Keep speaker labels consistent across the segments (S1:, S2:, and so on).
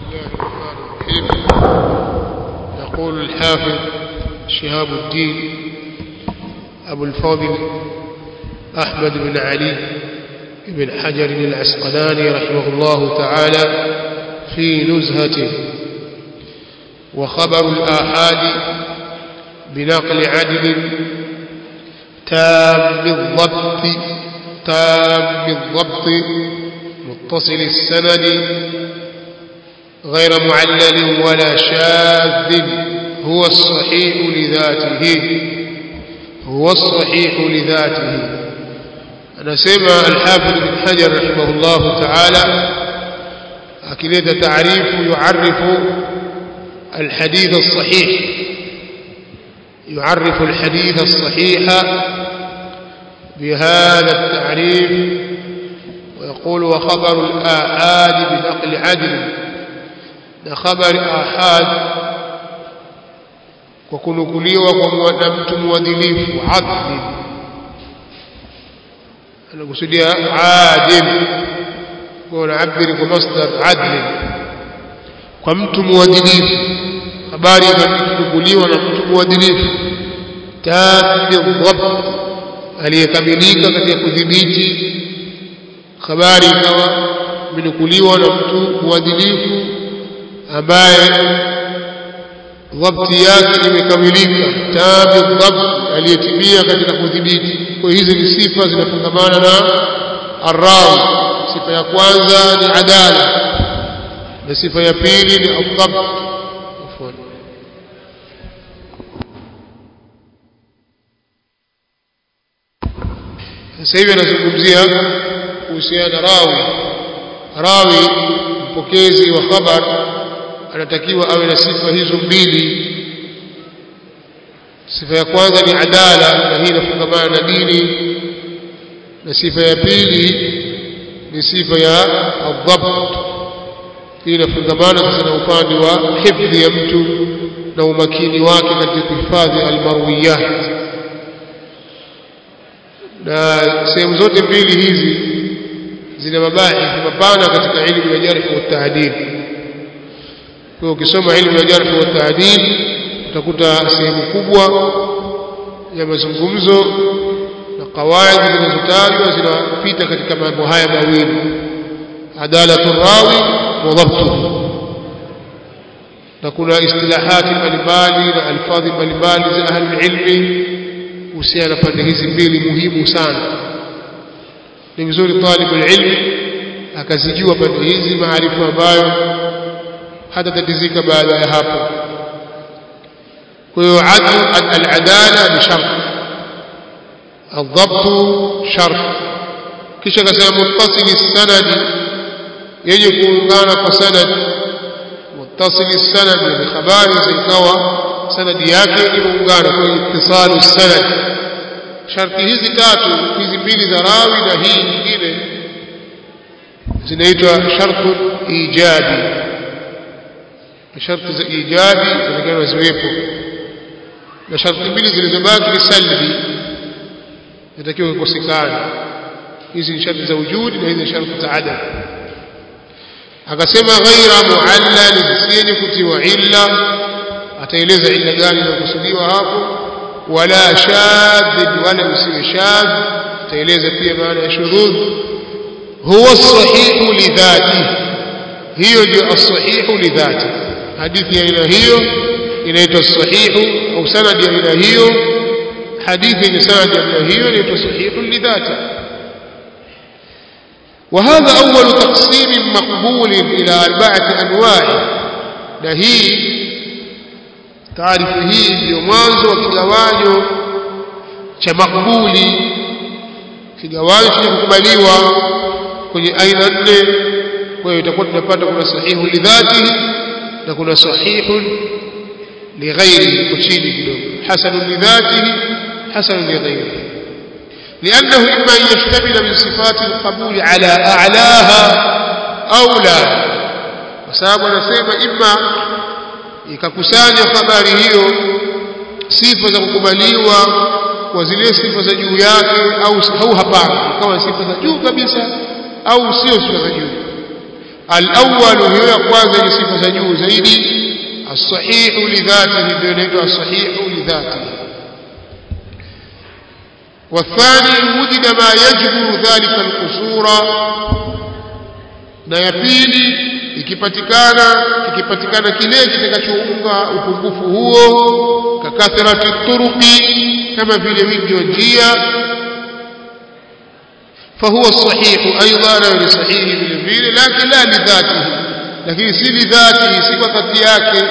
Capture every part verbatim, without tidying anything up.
S1: الله الرحمن الرحيم. يقول الحافظ شهاب الدين أبو الفضل أحمد بن علي بن حجر العسقلاني رحمه الله تعالى في نزهته: وخبر الآحاد بنقل عدل تام الضبط تام الضبط متصل السند غير معلل ولا شاذ هو الصحيح لذاته هو الصحيح لذاته. أنا سمع الحافظ بن حجر رحمه الله تعالى أكيد تعريف يعرف الحديث الصحيح يعرف الحديث الصحيح بهذا التعريف ويقول: وخبر الآحاد بنقل عدل. خبر آحاد وكنكليwa kwa mtu mwadilifu adli, anakusudia adil kwa naabiri kwa masdar adli, kwa mtu mwadilifu. Habari inakunukuliwa na mtu mwadilifu tabi dhabt, aliyekamilika katika kudhibiti habari, ikawa imenukuliwa na mtu mwadilifu ambaye dhabti yake imekamilika, tabi dhabt, aliyetimia katika kudhibiti. Kwa hizi ni sifa zinafungamana na arrawi. Sifa ya kwanza ni adala na sifa ya pili ni adhabt. Sasa hivi anazungumzia kuhusiana rawi. Rawi, mpokezi wa khabar, anatakiwa awe na sifa hizo mbili. Sifa ya kwanza ni adala, na hii inafungamana na dini, na sifa ya pili ni sifa ya adhabt, hii inafungamana sasa na upande wa hifdhi ya mtu na umakini wake katika kuhifadhi almarwiyat. Na sehemu zote mbili hizi zina mabahith mapana katika ilmu ya jarh wa ta'dil. Kwa ukisoma ilmu ya jarh wa ta'dil utakuta sehemu kubwa ya mazungumzo na kawaid zinazotajwa zinapita katika mambo haya mawili: adalatu rawi wa dhabtuhu. Na kuna istilahati mbalimbali na alfadhi mbalimbali za ahli ilmi kuhusiana na pande hizi mbili muhimu sana. Ni vizuri talibul ilmi akazijua pande hizi, maarifa ambayo hata tatizika baada ya hapo. Kwa hiyo al-adala ni shart, al-dhabt shart. Kisha kasema muttasil as-sanad, yenye kuungana kwa sanad. Muttasil as-sanad ni habari zikawa sanadi yake imeungana, kwa ittisalu as-sanad. Sharti hizi tatu, hizi mbili za rawi na hii nyingine, zinaitwa shartu ijabi. Sharti za ijabi zinatakiwa ziwepo, na sharti mbili zilizobaki ni salbi, zinatakiwa kukosekana. Hizi ni sharti za wujudi na hizi ni sharti za adam. Akasema ghaira muallal, zisieni kutiwa illa. Ataeleza illa gani inakusudiwa hapo. Wala shadh, wala usiwe shadh. Ataeleza pia maana ya shurudh. Huwa as-sahihu lidhati, hiyo ndio as-sahihu lidhati. Hadithi ya aina hiyo inaitwa sahihu, au sanad ya aina hiyo, hadithi ni sanad ya aina hiyo inaitwa sahihu lidhati. وهذا أول تقسيم مقبول إلى أربعة أنواع. na hii taarifu hii ndio mwanzo wa kigawanyo cha makbuli, kigawanyo cha kukubaliwa kwenye aina nne. Kwa hiyo itakuwa tunapata kuna sahihu lidhati na kuna sahihu lighairi, kwa chini kidogo hasanu lidhati, hasanu lighairi. لأنه إما أن يشتمل من صفات القبول على أعلاها أو لا. وسبب نسمى إما ikakusanya habari hiyo sifa za kukubaliwa kwa zile sifa za juu yake, au au hapana, kama sifa za juu kabisa au sio sifa za juu. al-awwal hiyo ya kwanza ni sifa za juu zaidi as-sahihu li dhatihi ndio inaitwa as-sahihu li dhatihi والثاني وجد ما يجبر ذلك القصور na ya pili ikipatikana ikipatikana kile kitakachounga upungufu huo kakathrati turuqi kama vile wingi wa njia fahuwa sahihu aidan ni sahihi vile vile lakini la lidhatihi lakini si lidhatihi si kwa dhati yake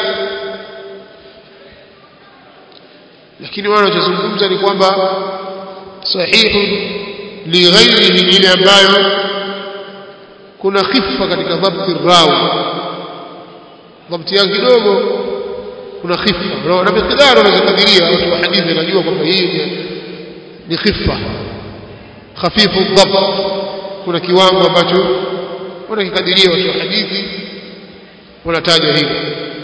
S1: lakini wao wanazungumza ni kwamba sahihu li ghairihi ile ambayo kuna khifa katika dhabti rawi dhabti yake kidogo kuna khifa na mikdaro unazokadiria watu wa hadithi wanajua kwamba hii ni khifa khafifu dhabt kuna kiwango ambacho wanakikadiria watu wa hadithi wanataja hivi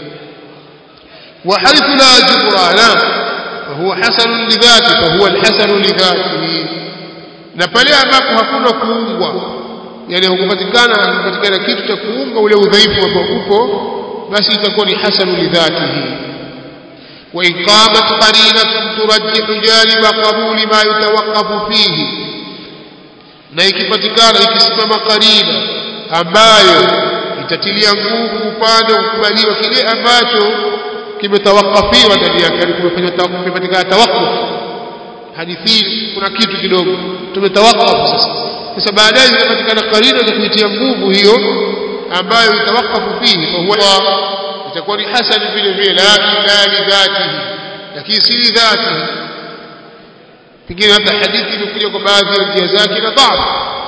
S1: wa haythu la jibrana فهو حسن لذاته فهو الحسن لذاته na pale ambapo hakuna kuungwa yani hukupatikana hukupatikana kitu cha kuunga ule udhaifu ambao upo basi itakuwa ni hasan lidhatihi wa in qamat qarinatun turajjihu janiba qabuli ma yatawaqqafu fihi na ikipatikana ikisimama qarina ambayo itatilia nguvu upande wa kukubaliwa kile ambacho kimetawakafiwa ndani yake kumefanya kumepatikana tawakuf hadithi kuna kitu kidogo tumetawakafu sasa sasa baadaye inapatikana qarina za kuitia nguvu hiyo ambayo itawakafu fihi kwa huwa itakuwa ni hasan vile vile la ila li dhatihi lakini si dhatihi pengine hata hadithi imekuja kwa baadhi ya njia zake na dhaifu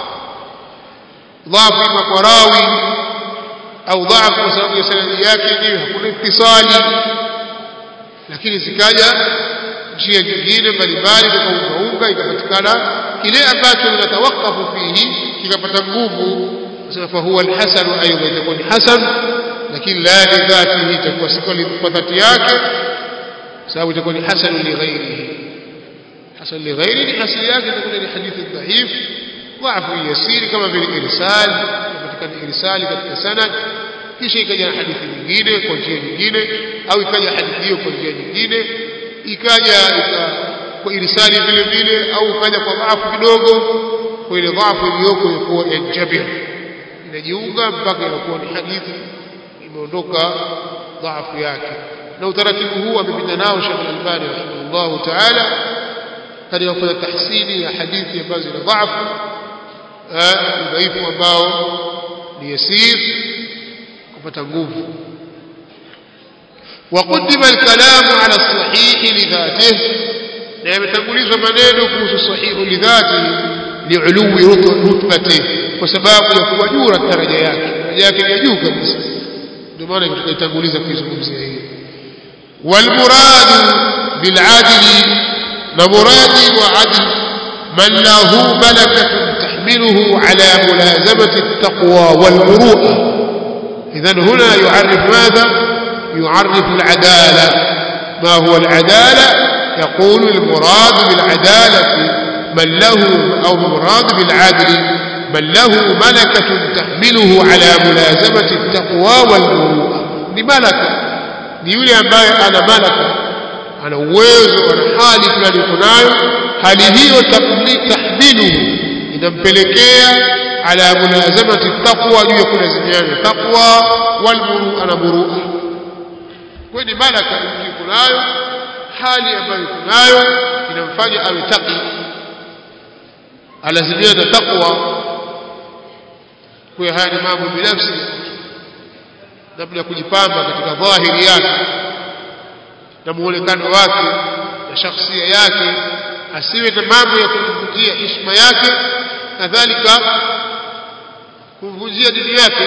S1: dhaifu ima kwa rawi au dhaifu kwa sababu ya sanadi yake ndio hakuna ittisali lakini zikaja njia nyingine mbalimbali tukaunga ikapatikana kile ambacho linatawakafu fihi kikapata nguvu sasa fa huwa alhasan aidan itakuwa ni hasan lakini la li dhatihi itakuwa si kwa dhati yake sababu itakuwa ni hasan li ghairihi hasan li ghairihi asili yake itakuwa ni hadithi dhaif dhaifu yasiri kama vile irsal inapatikana irsali katika sanad kisha ikaja hadithi nyingine kwa njia nyingine au ikaja hadithi hiyo kwa njia nyingine ikaja kwa irsali vile vile au ikaja kwa dhaifu kidogo kwa ile dhaifu iliyoko ilikuwa injabir inajiunga mpaka inakuwa ni hadithi imeondoka dhaifu yake na utaratibu huu amepita nao Sheikh Al-Albani rahimahullah ta'ala katika kufanya tahsini ya hadithi ambazo zina dhaifu udhaifu ambao ni yasir kupata nguvu وقدم الكلام على الصحيح لذاته na yametangulizwa maneno kuhusu sahihu lidhati li'ului rutbati kwa sababu ya kuwa juu daraja yake daraja yake ni juu kabisa ndio maana tutaitanguliza kuizungumzia hii wal murad bil adli na muradi wa adl man lahu malakatun tahmiluhu ala mulazamati at-taqwa wal muru'a idhan huna yu'arrif madha يعرف العدالة ما هو العدالة يقول المراد بالعدالة من له أو المراد بالعدل من له ملكة تحمله على ملازمة التقوى والمروءة لملكة ليولي أمباي أنا ملكة أنا uwezo أنا حالي fulani kunayo hali hiyo tahmiluhu inampelekea ala mulazamati taqwa juu ya kulazimiana taqwa wal muru'a na muru'a kwa ni malaka mtu kunayo hali ambayo kunayo inamfanya awe taqi alazimia na taqwa kwa hali mambo binafsi kabla ya kujipamba katika dhahiri yake na muonekano wake na shakhsia yake asiwe na mambo ya kumvunjia heshima yake kadhalika kumvunjia dini yake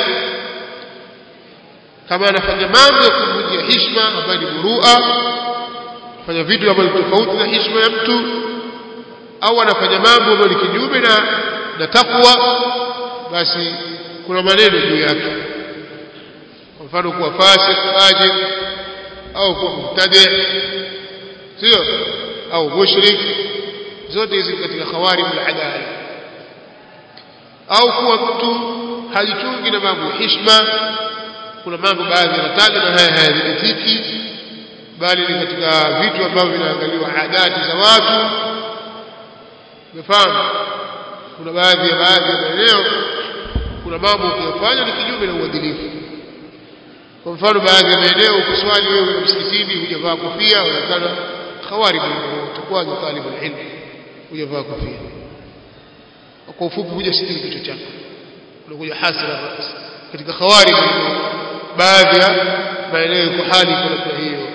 S1: kama anafanya mambo ya kumvunjia heshima ambayo ni murua fanya vitu ambavyo tofauti na heshima ya mtu au anafanya mambo ambayo ni kinyume na na takwa basi kuna maneno juu yake kwa mfano kuwa fasik fajir au kuwa mubtadi sio au mushrik zote hizi katika khawarim al-adala au kuwa mtu hajichungi na mambo heshima. Kuna mambo baadhi yanatajwa na haya hayadhibitiki, bali ni katika vitu ambavyo vinaangaliwa adati za watu. Umefahamu? Kuna baadhi ya baadhi ya maeneo kuna mambo ukiyafanya ni kinyume na uadilifu. Kwa mfano baadhi ya maeneo ukiswali wewe msikitini hujavaa kofia, unaonekana khawarij, utakuwa ni talibul ilm hujavaa kofia. Kwa ufupi hujasitiri kichwa chako, unakuja hasira ras katika khawarij. Baadhi ya maeneo iko hali kwa hiyo.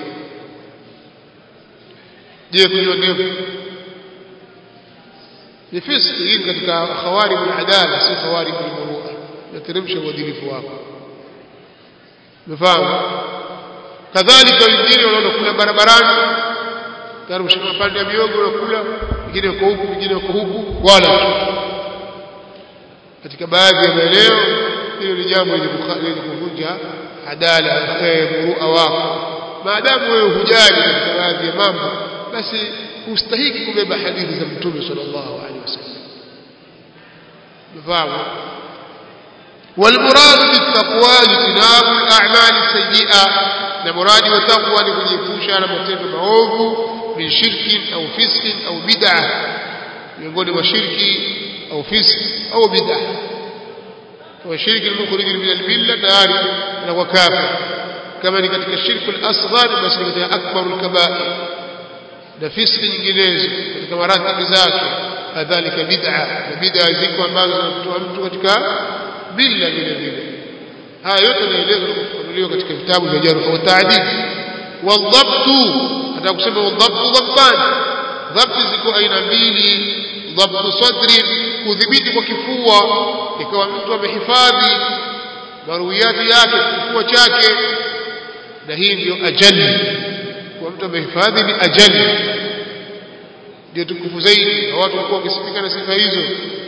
S1: Je, kunyoa ndevu ni fiski? Hii katika khawarij al-adala, si khawarij al-murua. Nateremsha uadilifu wako. Umefahamu? Kadhalika wengine wanaokula barabarani, karibu shika pande ya miogo wanakula, wengine wako huku, wengine wako huku, wala katika baadhi ya maeneo. Hilo ni jambo lenye kuvunja adala, murua wako. Maadamu wewe hujali katika baadhi ya mambo, basi hustahiki kubeba hadithi za Mtume sallallahu alaihi wasallam. Mfahamu? والمراد بالتقوى اجتناب الاعمال السيئه، na muradi wa taqwa ni kujiepusha na matendo maovu, min shirki au fiski au bid'ah, miongoni mwa shirki au fiski au bid'ah. Kwa shirki al-mukhrij min al-millah tayari na kwa kafir. Kama ni katika shirki al-asghar, basi ni katika akbar al-kaba'ir, na fiski nyinginezo katika maratibu zake. Kadhalika bid'ah, na bid'ah ziko ambazo zinamtoa mtu katika bila vile vile. Haya yote yanaelezwa na kufunuliwa katika vitabu vya jarh wa ta'dil. Wadhabtu, hata kusema wadhabtu dhabtan, dhabti ziko aina mbili. Dhabtu sadri, kudhibiti kwa kifua, ikawa mtu amehifadhi maruwiyati yake kifua chake, na hii ndio ajali. Kwa mtu amehifadhi ni ajali, ndio tukufu zaidi, na watu walikuwa wakisifika na sifa hizo.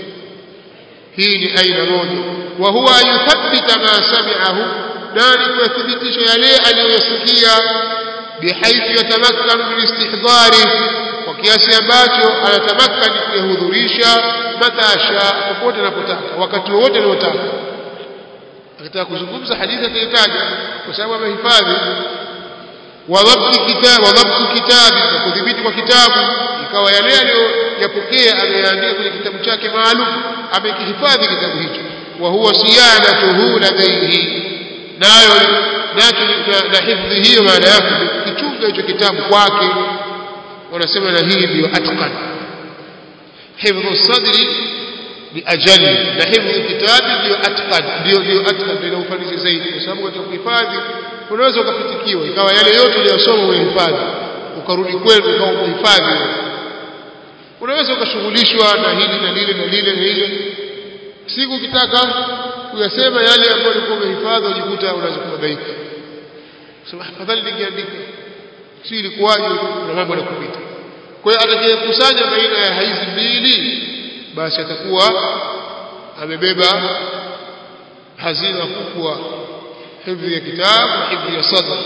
S1: Hii ni aina moja. Wa huwa yuthabbita ma sami'ahu, nani kuthibitisha yale aliyosikia, bihaithu yatamakkanu min istihdari, kwa kiasi ambacho anatamakkani kuhudhurisha, matasha, popote anapotaka, wakati wote anapotaka. Akitaka kuzungumza hadithi atahitaji kwa sababu amehifadhi. Wa dhabti kitabu, wa dhabtu kitabi, kudhibiti kwa kitabu, ikawa yale aliyopokea ameandika kwenye kitabu chake maalum, amekihifadhi kitabu hicho. Wa huwa siyanatuhu ladayhi, nayo nacho na hifadhi hiyo maana yake kichunga hicho kitabu kwake. Wanasema na hii ndio atqan. Hifdhu sadri ni ajali, na hifdhu kitabi ndio atqan, ndio ndio atqan, ndio ufanisi zaidi, kwa sababu katika kuhifadhi unaweza ukapitikiwa, ikawa yale yote uliyosoma umehifadhi, ukarudi kwenu kama umehifadhi. Unaweza ukashughulishwa na hili na lile na lile na lile, siku ukitaka kuyasema yale ambayo ulikuwa umehifadhi ujikuta unaweza kubabaika, sema afadhali ningeandika, si ilikuwaje, na mambo yanakupita. Kwa hiyo atakayekusanya baina ya hizi mbili, basi atakuwa amebeba hazina kubwa, hifdhi ya kitabu, hifdhi ya sadr.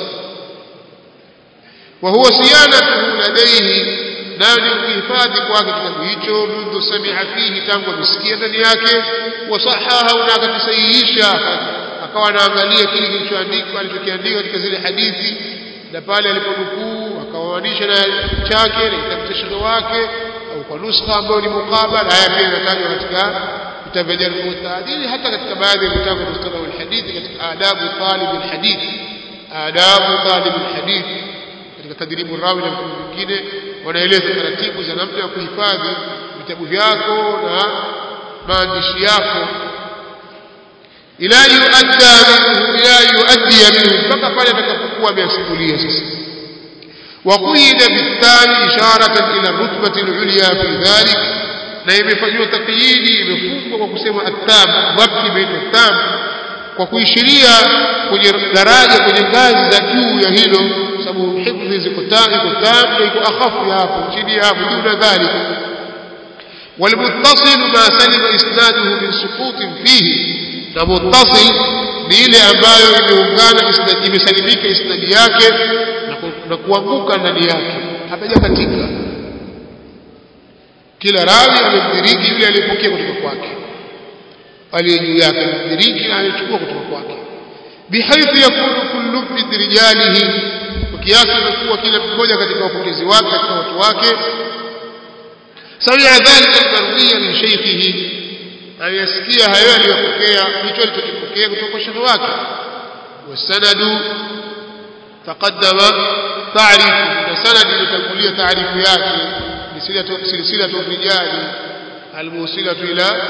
S1: Wa huwa siyanatuhu ladayhi, nayo ni kuhifadhi kwake kitabu hicho, mundu sami'a fihi, tangu amesikia ndani yake, wasahaha, na akakisahihisha, akawa anaangalia kile kilichoandikwa alichokiandika katika zile hadithi, na pale aliponukuu akawanisha na chake na kitabu cha shekhe wake, au kwa nuskha ambayo ni mukabala. Haya pia yanatajwa katika vitabu vya jarh wa ta'dil, hata katika baadhi ya vitabu vya mustalah al-hadith, katika adabu talib al-hadith, adabu talib al-hadith, katika tadribu rawi na vitu vingine wanaeleza taratibu za namna ya kuhifadhi vitabu vyako na maandishi yako, ila yuadda minhu, ila yuaddi minhu, mpaka pale atakapokuwa amesimulia. Sasa وقيد بالثاني إشارة إلى الرتبة العليا في ذلك, na imefanywa takyidi, imefungwa kwa kusema at-tam, dhabti baina at-tam, kwa kuishiria kwenye daraja, kwenye ngazi za juu ya hilo, sababu hifdhi ziko tam, iko tam na iko akhafu hapo chini hapo duna dhalik. Walmuttasil ma salima isnaduhu min suqutin fihi, na muttasil ni ile ambayo imeungana isnad, imesalimika isnadi yake na kuanguka ndani yake, hapajakatika. Kila rawi amemdiriki yule aliyepokea kutoka kwake. aliye juu yake mdiriki anachukua kutoka kwake bihaithu yakunu kullu min rijalihi kiasi kuwa kila mmoja katika wapokezi wake katika watu wake sawia dhalika almarwiya min shaykhihi ayasikia hayo aliyopokea hicho alichokipokea kutoka kwa shekhi wake wasanadu taqaddama ta'rifu sanadi ilitangulia taarifu yake silsilatu silsilatu rijali almusilatu ila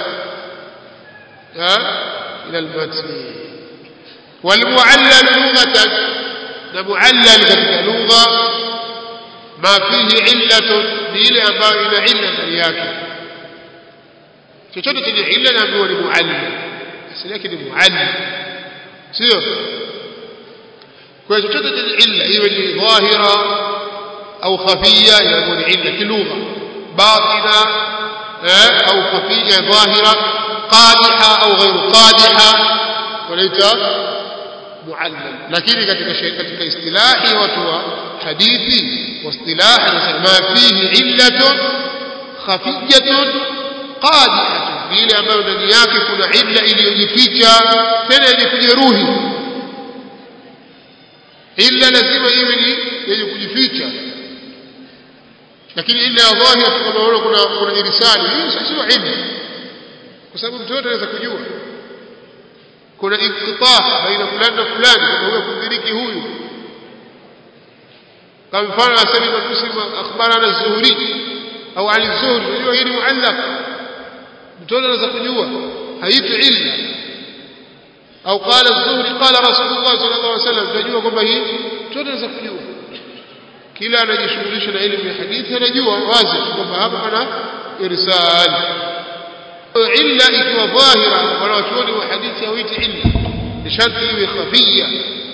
S1: ila almatn والمعلل لغة المعلل katika lugha ma fihi illatun ni ile ambayo ina illa ndani yake chochote chenye illa naambiwa ni muallil asili yake ni muallil sio kwa chochote chenye illa iwe ni dhahira au khafiyya inakuwa ni illa kilugha batina au khafiyya dhahira qadiha au ghayr qadiha walaita muallal lakini katika katika istilahi watu wa hadithi wa istilahi nasema fihi illatun khafiyatun qadihatun ile ambayo ndani yake kuna illa iliyojificha tena yenye kujeruhi illa lazima iwe ni yenye kujificha lakini illa ya dhahira kama unaona kuna kuna irsali hii sio illa kwa sababu mtu yote anaweza kujua kuna inqita baina fulani na fulani kama huyo kumdiriki huyu kama mfano asema Muslim akhbarana az-Zuhri au Ali az-Zuhri unajua hii ni muallaq mtu anaweza kujua haitu illa au qala az-Zuhri qala Rasulullah sallallahu alaihi wasallam unajua kwamba hii mtu anaweza kujua kila anajishughulisha na elimu ya hadithi anajua wazi kwamba hapa pana irsal illa ikiwa dhahira wala watuoni wa hadithi hawiti illa ni sharti iwe khafiyya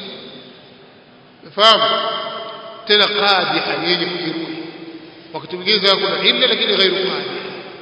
S1: fahamu tena qadiha yenye kujeruhi wakati mwingine kuna illa lakini ghairu qadiha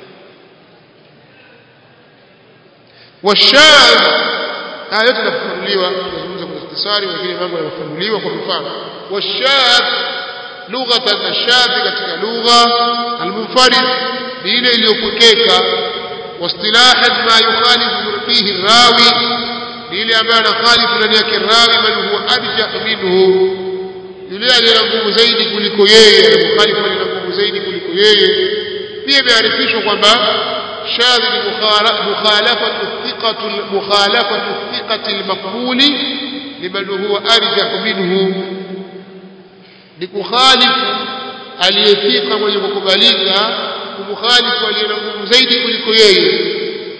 S1: والشاذ haya yote yanafafanuliwa tunazungumza kwa ikhtisari lakini mambo yanafafanuliwa kwa mfano والشاذ لغه الشاذ katika lugha al-munfarid ni ile iliyopokeka واصطلاحا ما يخالف فيه الراوي ile ambayo anakhalifu ndani yake rawi bali huwa arjah minhu yule aliye na nguvu zaidi kuliko yeye mkhalifu aliye na nguvu zaidi kuliko yeye pia imearifishwa kwamba shadh ni mukhalafatu thiqatu mukhalafatu thiqati al-maqbuli liman huwa arjah minhu ni kukhalifu aliyefika mwenye kukubalika kumkhalifu aliye na nguvu zaidi kuliko yeye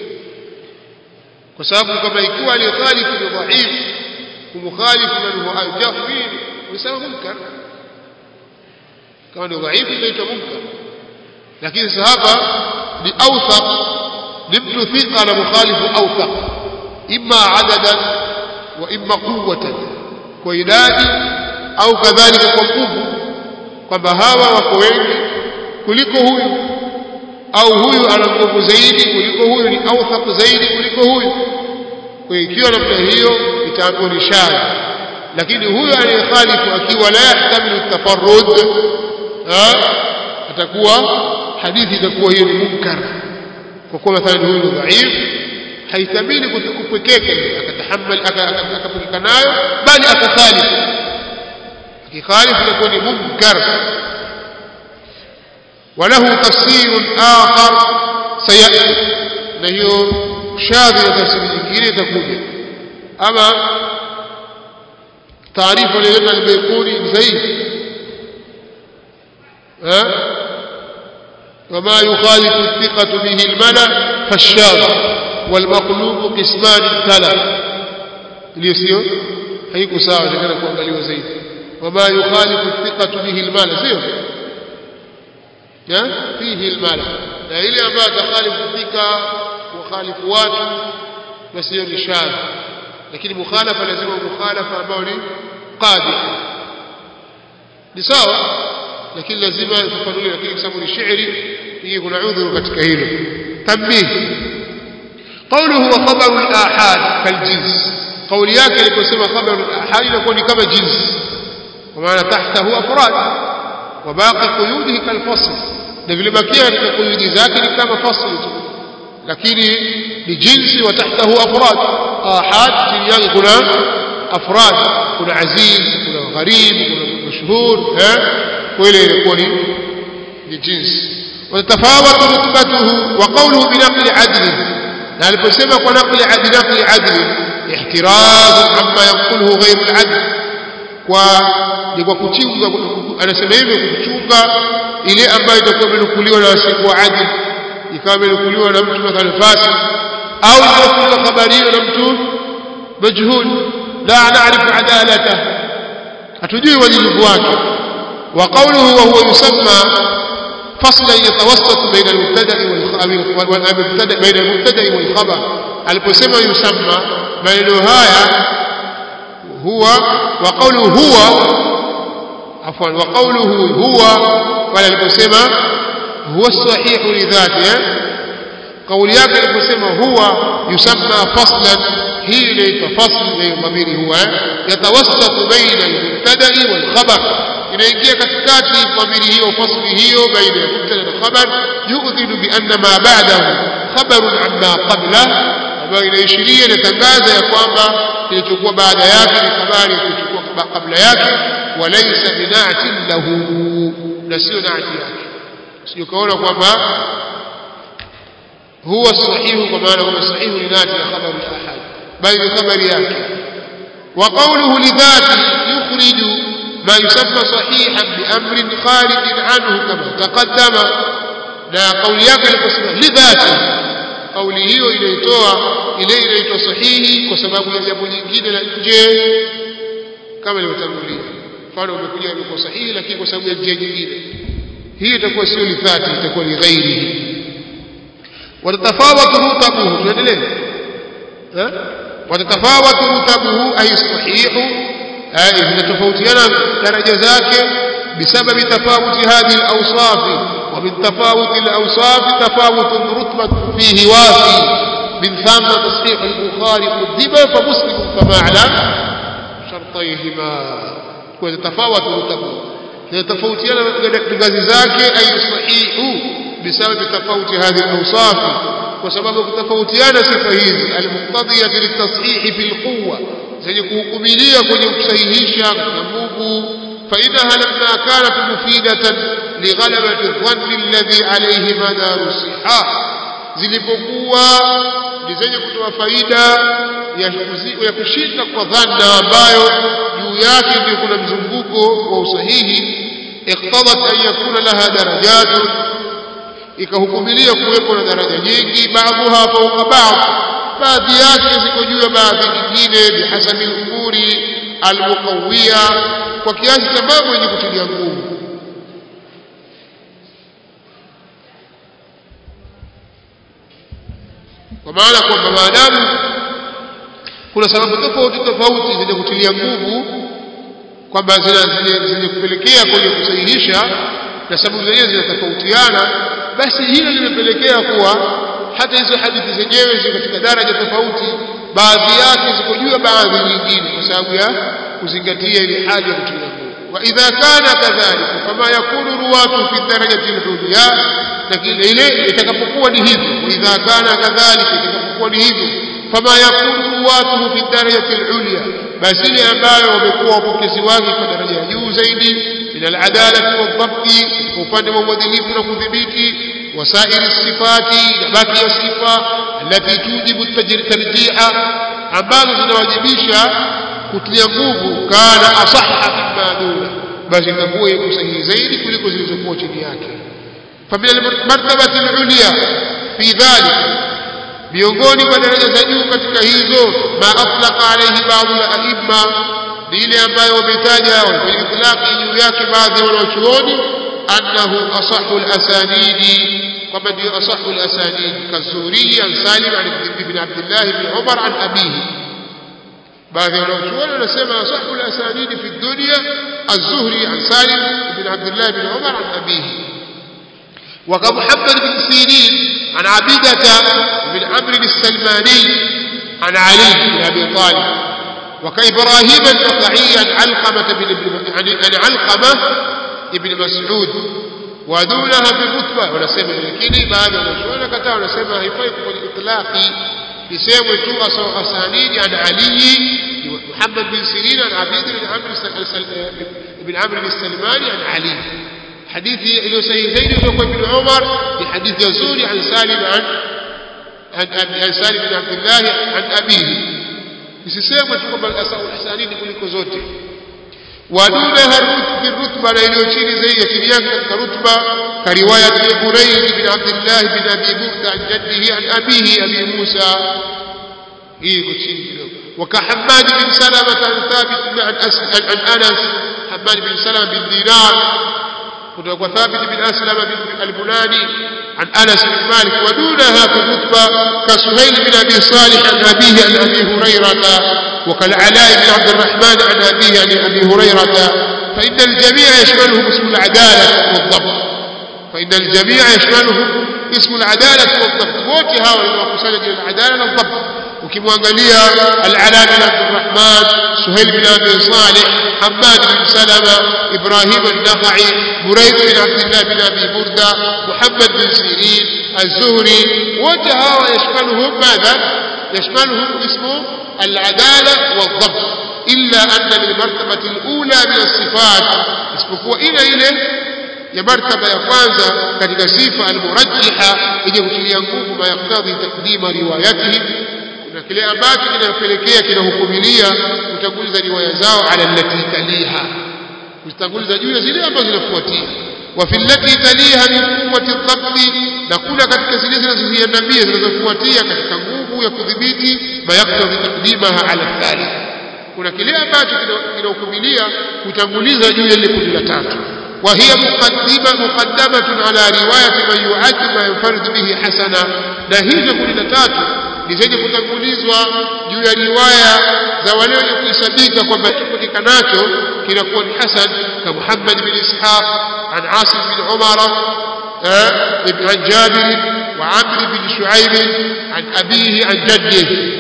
S1: kwa sababu kama ikiwa aliyekhalifu ni dhaif kumkhalifu man huwa arjah minhu usawa munkar kama ni dhaif inaitwa munkar lakini sahaba ni awthaq ni mtu thiqa na mukhalifu awthaq imma adadan wa imma quwwatan kwa idadi au kadhalika kwa nguvu kwamba hawa wako wengi kuliko huyu au huyu ana nguvu zaidi kuliko huyu ni awthaq zaidi kuliko huyu kwa ikiwa namna hiyo itakuwa ni shadh lakini huyu aliyekhalifu akiwa la yahtamilu tafarrud atakuwa hadithi itakuwa hiyo ni munkar kwa kuwa mathalan huyu ni dhaif haitamini kupwekeka akatahammal akapwekeka nayo bali akakhalifu akikhalifu itakuwa ni munkar وله تفسير آخر سيأتي نهيو شاذ تفسير nyingine itakuja ama taarifa ile al-Bayquni zaidi eh وما يخالف الثقة به الملا فالشاذ والمقلوب قسمان ثلاث ليسيو haiko sawa ndio kuangaliwa zaidi وما يخالف الثقة به الملا sio فيه المال na ile ambayo takhalifu thika mukhalifu watu basi hiyo ni shadh lakini mukhalafa lazima mukhalafa ambao ni qadih ni sawa lakini lazima ifafanuliwe lakini kwa sababu ni shairi hii kuna udhuru katika hilo tambih qawluhu wa khabaru al-ahad kal-jins qawli yake aliposema khabaru al-ahad inakuwa ni kama jins kwa maana tahtahu afrad وباقي قيوده كالفصل ده vile bakia katika kuyudi zake ni kama fasli tu lakini ni jinsi wa tahtahu afrad. Ahad chini yake kuna afrad, kuna aziz, kuna gharib, kuna mashhur, eh kweli ilikuwa ni ni jinsi. Watafawatu rutbatuhu wa qawluhu bi naqli adli, na aliposema kwa naqli adli naqli adli ihtiraz amma yaquluhu ghayr al-adl, kwa ni kwa kuchunga, anasema hivyo kuchunga ile ambayo itakuwa imenukuliwa na wasikuwa adli, ikawa imenukuliwa na mtu mathalan fasik au imenukuliwa habari hiyo na mtu majhul la naarifu adalatahu, hatujui wajibu wake. Wa qawluhu wa huwa yusamma faslan yatawassatu baina al-mubtada'i wal mubtada' baina al-mubtada'i wal khabar, aliposema yusamma maneno haya huwa wa qawluhu huwa afwan wa qawluhu huwa, wala aliposema huwa sahihu li dhati, kauli yake aliposema huwa yusamma faslan, hii inaitwa fasl ya dhamiri huwa yatawassatu baina al-mubtada'i wal khabar, inaingia katikati dhamiri hiyo fasli hiyo baina ya mubtada na khabar, yu'dhidu bi anna ma ba'dahu khabarun amma qabla, ambayo inaishiria na tangaza ya kwamba kilichokuwa baada yake ni habari kilichokuwa kabla yake, walaysa bina'tin lahu, na sio naati yake. Sio kaona kwamba huwa sahihu kwa maana huwa sahihu ni naati ya khabari ahad, bali ni khabari yake. Wa qawluhu li dhati yukhriju ma yusamma sahihan bi amrin kharijin anhu kama taqaddama, na kauli yake aliposema li dhati, kauli hiyo inaitoa ile inaitwa sahihi kwa sababu ya jambo jingine la nje kama ilivyotangulia. Mfano umekuja umekuwa sahihi lakini kwa sababu ya njia nyingine, hii itakuwa sio li dhati, itakuwa li ghairihi. Watatafawatu rutabuhu, tuendelee eh watatafawatu rutabuhu ay sahihu, ay zinatofautiana daraja zake بسبب تفاوت هذه الأوصاف، ومن تفاوت الأوصاف تفاوت الرتبة فيه وافي، من ثم تصحيح البخاري قدم فمسلم فما على شرطيهما. وتتفاوت رتبه يتفاوتيان بغاز ذاك أي صحيح بسبب تفاوت هذه الأوصاف، وسبب تفاوتيان صفه المقتضية للتصحيح في القوة، سيكوكملية كن يصحيحها نموه، فإنها لما كانت مفيدة لغلبة الظن الذي عليه مدار الصحة، zilipokuwa ni zenye kutoa faida ya kushinda kwa dhanna ambayo juu yake ndio kuna mzunguko wa usahihi, iqtadat an yakuna laha darajat, ikahukumilia kuwepo na daraja nyingi, baadhiha fawqa ba'd, baadhi yake ziko juu ya baadhi nyingine, bihasabi al-umuri al-muqawwiya, kwa kiasi cha mambo yenye kutilia nguvu. Kwa maana kwamba maadamu kuna sababu tofauti tofauti zenye kutilia nguvu kwamba zenye kupelekea kwenye kusahihisha, na sababu zenyewe zinatofautiana, basi hilo limepelekea kuwa hata hizo hadithi zenyewe ziko katika daraja tofauti, baadhi yake ziko juu ya baadhi nyingine kwa sababu ya kuzingatia ile hali ya kutilia nguvu. Wa idha kana kadhalika kama yakunu ruwatu fi darajati al-ulya, lakini ile itakapokuwa ni hivyo, wa idha kana kadhalika itakapokuwa ni hivyo, fama yakunu ruwatu fi darajati al-ulya, basi ile ambayo wamekuwa wapokezi wake kwa daraja ya juu zaidi, min al-adalati wal-dhabti, kwa upande wa uadilifu na kudhibiti, wasairi sifati, na baki ya sifa, alati tujibu tarjiha, ambazo zinawajibisha kutilia nguvu, kana asahha mimma duna, basi itakuwa iko sahihi zaidi kuliko zilizokuwa chini yake. Famila martabati al-ulya fi dhalik, miongoni mwa daraja za juu katika hizo, ma atlaqa alayhi baadhi al-aimma, ile ambayo wametaja kwa itlaqi juu yake baadhi ya wanachuoni, annahu asahhu al-asanidi, kwamba ndio asahhu al-asanidi, kazuri an Salim an ibn Abdullah ibn Umar an abihi. baadhi ya wanachuoni wanasema asahhu al-asanidi fi dunya az-Zuhri an Salim ibn Abdullah ibn Umar an abihi, wa ka Muhammad bin Sirin an Abidata ibn Amr al-Salmani an Ali ibn Abi Talib, wa ka Ibrahim al-Nakhai an Alqamah ibn an Alqamah ibn Mas'ud wadunaha fi rutba wanasema, lakini baadhi wanachuoni kataa wanasema haifai kwa itlaqi isemwe tu asanidi an Ali Muhammad bin Sirin an Abid bin Amr ibn Amr al-Salmani an Ali. hadithi iliyo sahihi zaidi kutoka ibn Umar ni hadithi nzuri an Salim an an Salim bin Abdullah an abihi. isisemwe tu kwamba asanidi kuliko zote. wadunaha fi rutba na iliyo chini zaidi chini yake katika rutba ka riwayat Burayd bin Abdullah bin Abi Burda an jaddihi an abihi Abi Musa, hii kwa chini kidogo. وكحماد بن سلمة عن ثابت عن عن أنس حماد بن سلمة بن دينار وثابت بن أسلم بن البناني عن أنس بن مالك. ودونها في الرتبة كسهيل بن أبي صالح عن أبيه عن أبي هريرة وكالعلاء بن عبد الرحمن عن أبيه عن أبي هريرة. فإن الجميع يشملهم اسم العدالة والضبط فإن الجميع يشملهم اسم العدالة والضبط. wote hawa wanakusanya jina la adala na dhabt. ukimwangalia al-Ala bin Abdurrahman, Suhail bin Abi Salih, Hammad bin Salama, Ibrahim al-Nakhai, Burayd bin Abdullah bin Abi Burda, Muhammad bin Sirin, az-Zuhri, wote hawa yashmaluhum madha yashmaluhum ismu al-adala wal-dhabt illa anna lil-martabati al-ula min as-sifat, isipokuwa ile ile ya martaba ya kwanza katika sifa al-murajjiha yenye kutilia nguvu ma yaktadhi taqdima riwayatihi, na kile ambacho kinapelekea kinahukumilia kutanguliza riwaya zao ala allati taliha, kutanguliza juu ya zile ambazo zinafuatia. wa fi allati taliha min quwwati ad-dhabt, na kuna katika zile zinazoziandamia zinazofuatia katika nguvu ya kudhibiti ma yaktadhi taqdimaha ala thalith, kuna kile ambacho kinahukumilia kutanguliza juu ya ile kundi la tatu. وهي مقدمة مقدمة على رواية من يعد ما ينفرد به حسنا. na hizo kundi la tatu ni zenye kutangulizwa juu ya riwaya za wale wenye kuhesabika kwamba kinacho kinakuwa ni hasan, kama Muhammad bin Ishaq an Asim bin Umar ibn an Jabir wa Amr bin Shu'aib an abihi an jaddihi.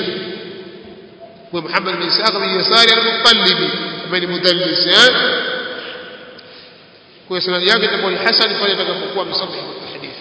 S1: wa Muhammad bin Ishaq bin Yasari al-Muttalibi min mudallis, kwa sanad yake itakuwa ni hasan pale atakapokuwa msahih al-hadith.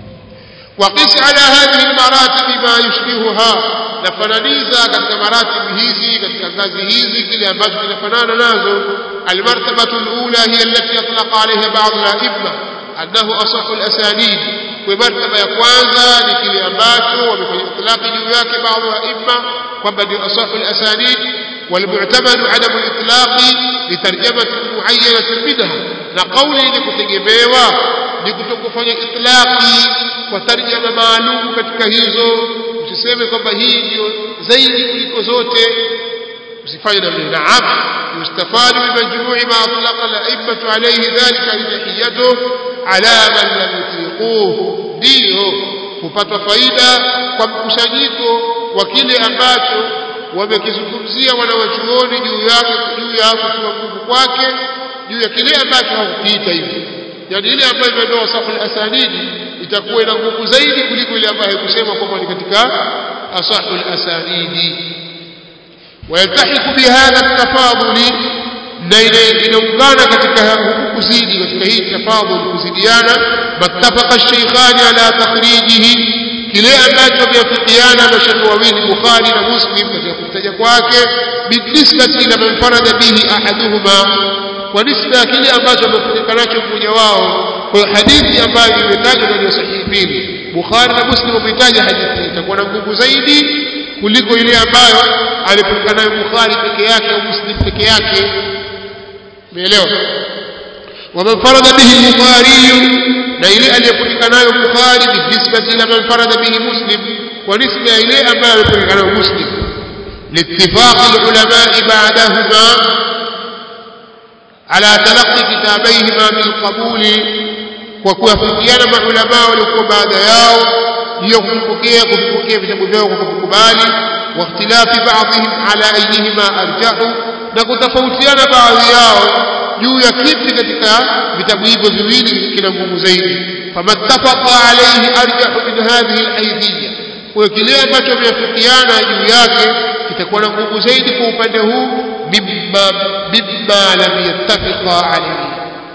S1: وقس على هذه المراتب ما يشبهها, نفنانيزا katika maratib hizi katika ngazi hizi kile ambacho kinafanana nazo. المرتبة الأولى هي التي أطلق عليها بعض الأئمة أنه أصح الأسانيد. ومرتبة ya kwanza ni kile ambacho wamefanya itlaqi juu yake baadhi ya aima kwamba ndio أصح الأسانيد. والمعتمد عدم الإطلاق لترجمة معينة منها, na kauli ni kutegemewa ni kutokufanya itlaqi kwa tarjama maalum katika hizo. Usiseme kwamba hii ndio zaidi kuliko zote, usifanye namna. Naam, yustafadu bi majmu'i ma atlaqa al-a'immatu alayhi dhalika lidahiyatu ala man lam yutliquhu, ndio kupata faida kwa mkusanyiko wa kile ambacho wamekizungumzia wanawachuoni juu yake, juu ya kutoa nguvu kwake juu ya kile ambacho hakukiita hivyo. Yani ile ambayo imetoa sahul asanidi itakuwa ina nguvu zaidi kuliko ile ambayo haikusema kwamba ni katika asahul asanidi. ويلتحق بهذا التفاضل, na inaungana katika huku kuzidi katika hii tafadhul kuzidiana. mattafaqa ash-shaykhan ala takhrijihi, kile ambacho wameafikiana mashaikh wawili Bukhari na Muslim katika kutaja kwake. binisbati ila man farada bihi ahaduhuma, kwa nisba kile ambacho wamefunika nacho mmoja wao. Kwa hadithi ambayo imetajwa kwenye sahihi mbili Bukhari na Muslim wametaja hadithi itakuwa na nguvu zaidi kuliko ile ambayo alifunika nayo Bukhari peke yake au Muslim peke yake. Umeelewa? ومن فرد به البخاري, na ile aliyefunika nayo Bukhari binisbati ila man farada bihi Muslim, kwa nisba ile ambayo alifunika nayo Muslim. لاتفاق العلماء بعدهما على تلقي كتابيهما بالقبول, kwa kuafikiana maulama waliokuwa baada yao hiyo kupokea kupokea vitabu vyao kwa kukubali. wa ikhtilafi ba'dihim ala ayyihima arjahu, na kutofautiana baadhi yao juu ya kipi katika vitabu hivyo viwili kina nguvu zaidi. famattafaqa alayhi arjahu min hadhihi alhaythiyya, kwa kile ambacho wameafikiana juu yake kitakuwa na nguvu zaidi kwa upande huu. mimma mimma lam yattafiqa alayhi,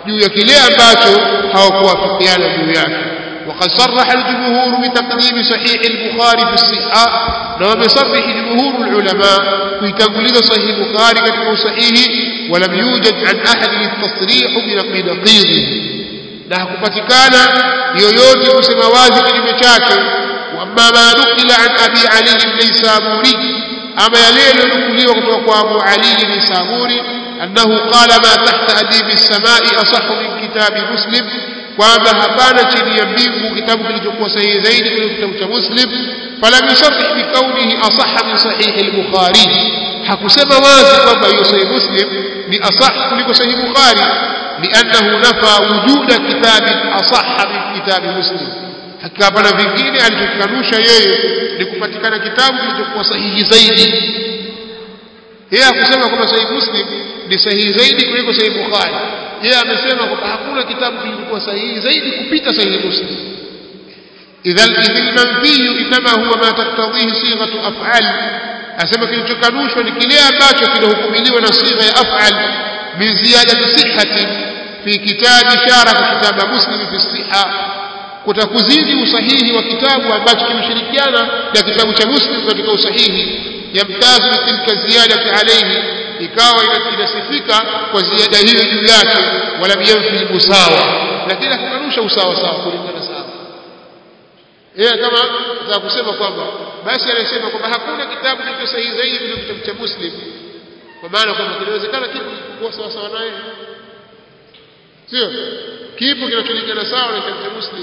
S1: juu ya kile ambacho hawakuwafikiana juu yake. وقد صرح الجمهور بتقديم صحيح البخاري في الصحة لو بصرح جمهور العلماء في تقليد صحيح البخاري كتبه صحيح ولم يوجد عن أحد التصريح بنقيضه لا kupatikana yoyote kusema wazi kinyume chake. Wamma ma nukila an Abi Ali al-Naysaburi, ama yale yaliyonukuliwa kutoka kwa Abu Ali al-Naysaburi annahu qala ma tahta adib as-samai asahhu min kitab Muslim, kwamba hapana chini ya mbingu kitabu kilichokuwa sahihi zaidi kuliko kitabu cha Muslim. Falam yusarih bi kaunihi asahha min sahih al-Bukhari, hakusema wazi kwamba hiyo sahih Muslim ni asah kuliko sahih Bukhari, li'annahu nafa wujuda kitabin asahha min kitab Muslim. Hakika hapana vingine alichokanusha yeye ni kupatikana kitabu kilichokuwa sahihi zaidi. Yeye hakusema kwamba sahih Muslim ni sahihi zaidi kuliko sahih Bukhari. Yeye amesema kwamba hakuna kitabu kilichokuwa sahihi zaidi kupita sahih Muslim. Idhal idhil manfiyu inma huwa ma taktadhihi sighatu af'al, asema kilichokanushwa ni kile ambacho kinahukumiliwa na sigha ya af'al min ziyadati sihhati fi kitabi sharaka kitaba Muslim fi siha, kutakuzidi usahihi wa kitabu ambacho kimeshirikiana na kitabu cha Muslim katika usahihi. Yamtazu tilka ziyadati alayhi, ikawa inasifika kwa ziada hiyo juu yake. Wala yanfi usawa, lakini hakukanusha usawa sawa kulingana sawa. Yeye kama za kusema kwamba basi anasema kwamba hakuna kitabu kilicho sahihi zaidi kuliko kitabu cha Muslim, kwa maana kwamba kinawezekana kipo kikuwa sawa sawa naye, sio kipo kinacholingana sawa na kitabu cha Muslim.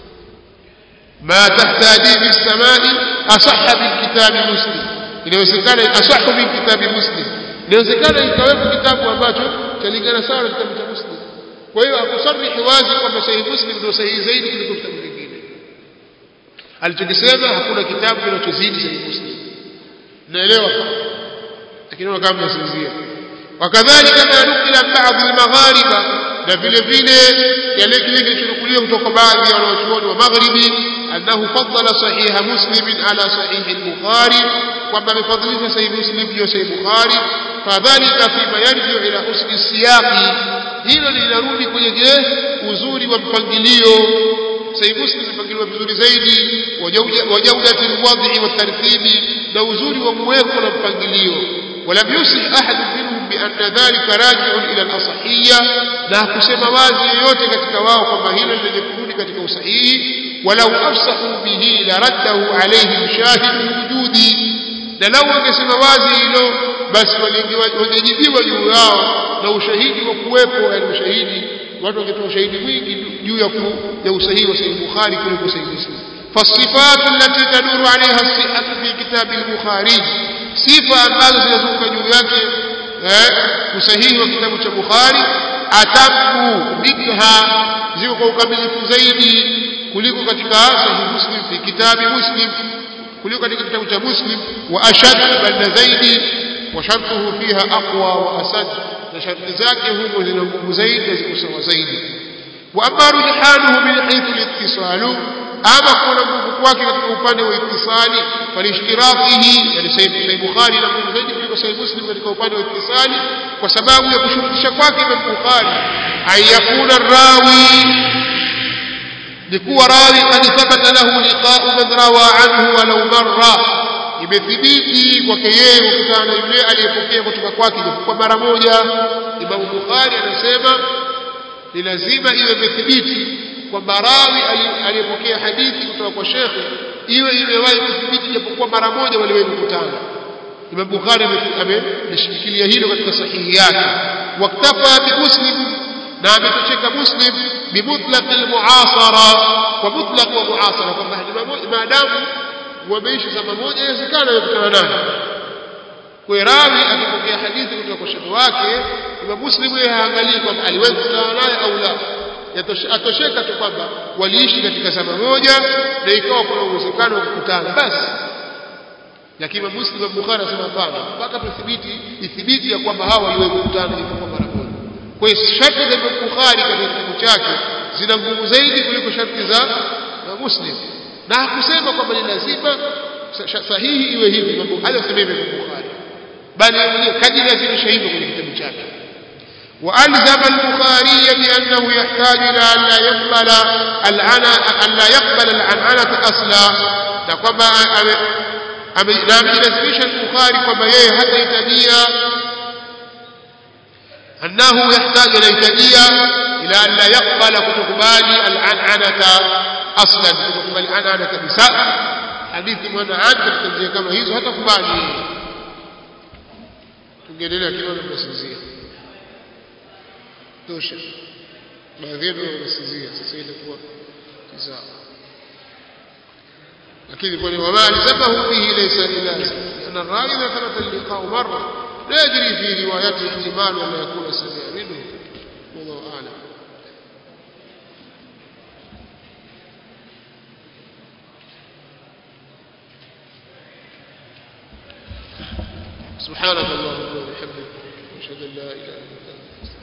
S1: Ma tahtadi bis samai asahha bil kitab Muslim, inawezekana asahha bil kitab Muslim, inawezekana ikawepo kitabu ambacho chalingana sawa na kitabu cha Muslim. Kwa hiyo hakusarihi wazi kwamba sahih Muslim ndio sahihi zaidi kuliko kitabu kingine. Alichokisema hakuna kitabu kinachozidi sahih Muslim, naelewa, lakini kama mnasinzia. Wakadhalika ma nukila baadhi al-maghariba, na vile vile yale kile kilichonukuliwa kutoka baadhi ya wanachuoni wa magharibi, annahu faddala sahih Muslim ala sahih al-Bukhari, kwamba amefadhilisha sahih Muslim juu ya sahih Bukhari. Fadhalika fima yarji'u ila husni siyaqi, hilo linarudi kwenye uzuri wa mpangilio. Sahih Muslim mpangilio vizuri zaidi, wajaudati alwadhi wa tartibi, na uzuri wa mweko na mpangilio. Walam yusih ahad minhum bi anna dhalika raji'un ila al-asahiyya, na kusema wazi yoyote katika wao kwamba hilo lenye kurudi katika usahihi. Walau afsahu bihi la raddahu alayhi shahid wujudi, na lau wangesema wazi hilo basi wangejibiwa juu yao na ushahidi wa kuwepo. Yani ushahidi, watu wangetoa ushahidi mwingi juu ya ya usahihi wa sahih Bukhari kuliko sahih Muslim. Fasifatu allati taduru alaiha as-sihhatu fi kitab al-Bukhari, sifa ambazo zinazunguka juu yake eh usahihi wa kitabu cha Bukhari, atabu minha, ziko kwa ukamilifu zaidi kuliko katika sahih Muslim, fi kitabi Muslim, kuliko katika kitabu cha Muslim. Wa ashad bal zaidi, wa shartuhu fiha aqwa wa asad, na sharti zake huko zina nguvu zaidi na ziko sawa zaidi. Wa amma rujhanuhu min haythu al-ittisalu, ama kuna nguvu kwake katika upande wa ittisali, falishtiratihi, yani sahih Bukhari na nguvu zaidi kuliko sahih Muslim katika upande wa ittisali, kwa sababu ya kushurutisha kwake Imam Bukhari ayakuna rawi, likuwa rawi qad thabata lahu liqa'u man rawa anhu walau marra, imethibiti kwake yeye kukutana na yule aliyepokea kutoka kwake kwa mara moja. Imam Bukhari anasema ni lazima iwe imethibiti kwamba rawi aliyepokea hadithi kutoka kwa shekhe iwe imewahi kuthibiti japokuwa mara moja waliwahi kukutana. Imam Bukhari ameshikilia hilo katika sahihi yake. Waktafa bi Muslim, na ametosheka Muslim bi mutlaq al-mu'asara, kwa mutlaq wa mu'asara, kwamba maadamu wameishi zama moja inawezekana kukutana naye. Kwa rawi akipokea hadithi kutoka kwa shekhe wake, Imam Muslim yeye haangalii kwamba aliwahi kukutana naye au la, atosheka tu kwamba waliishi katika zama moja na ikawa kuna uwezekano wa kukutana basi. Lakini Imam Muslim na Bukhari anasema hapana, mpaka tuthibiti ithibiti ya kwamba hawa waliwahi kukutana kwa mara moja. Kwa hiyo sharti za Bukhari katika kitabu chake zina nguvu zaidi kuliko sharti za Muslim, na hakusema kwamba ni lazima sahihi iwe hivi. Mambo haya sema Imam Bukhari, bali yeye mwenyewe kajilazimisha hivyo kwenye kitabu chake. وألزم البخاري بأنه يحتاج إلى أن لا يقبل العنى أن لا يقبل العنعنة أصلا لقد نعم يلزمش البخاري كما يهي حتى يتديا أنه يحتاج إلى يتديا إلى أن لا يقبل كتقبال العنعنة أصلا كتقبل العنعنة بساء حديث من عنك تنزيه كما هيزو حتى قبالي تنجد لنا كنونا بسنزيه توشا baadhi wanasizia sasa ile kwa tisa lakini kwa ni wama alisabahu fihi laysa ilazim ana rawi idha thabata al-liqa marra la yajri fi riwayati ihtimal wa la yakuna sami'a minhu wallahu a'lam سبحانك اللهم وبحمدك اشهد ان لا اله الا انت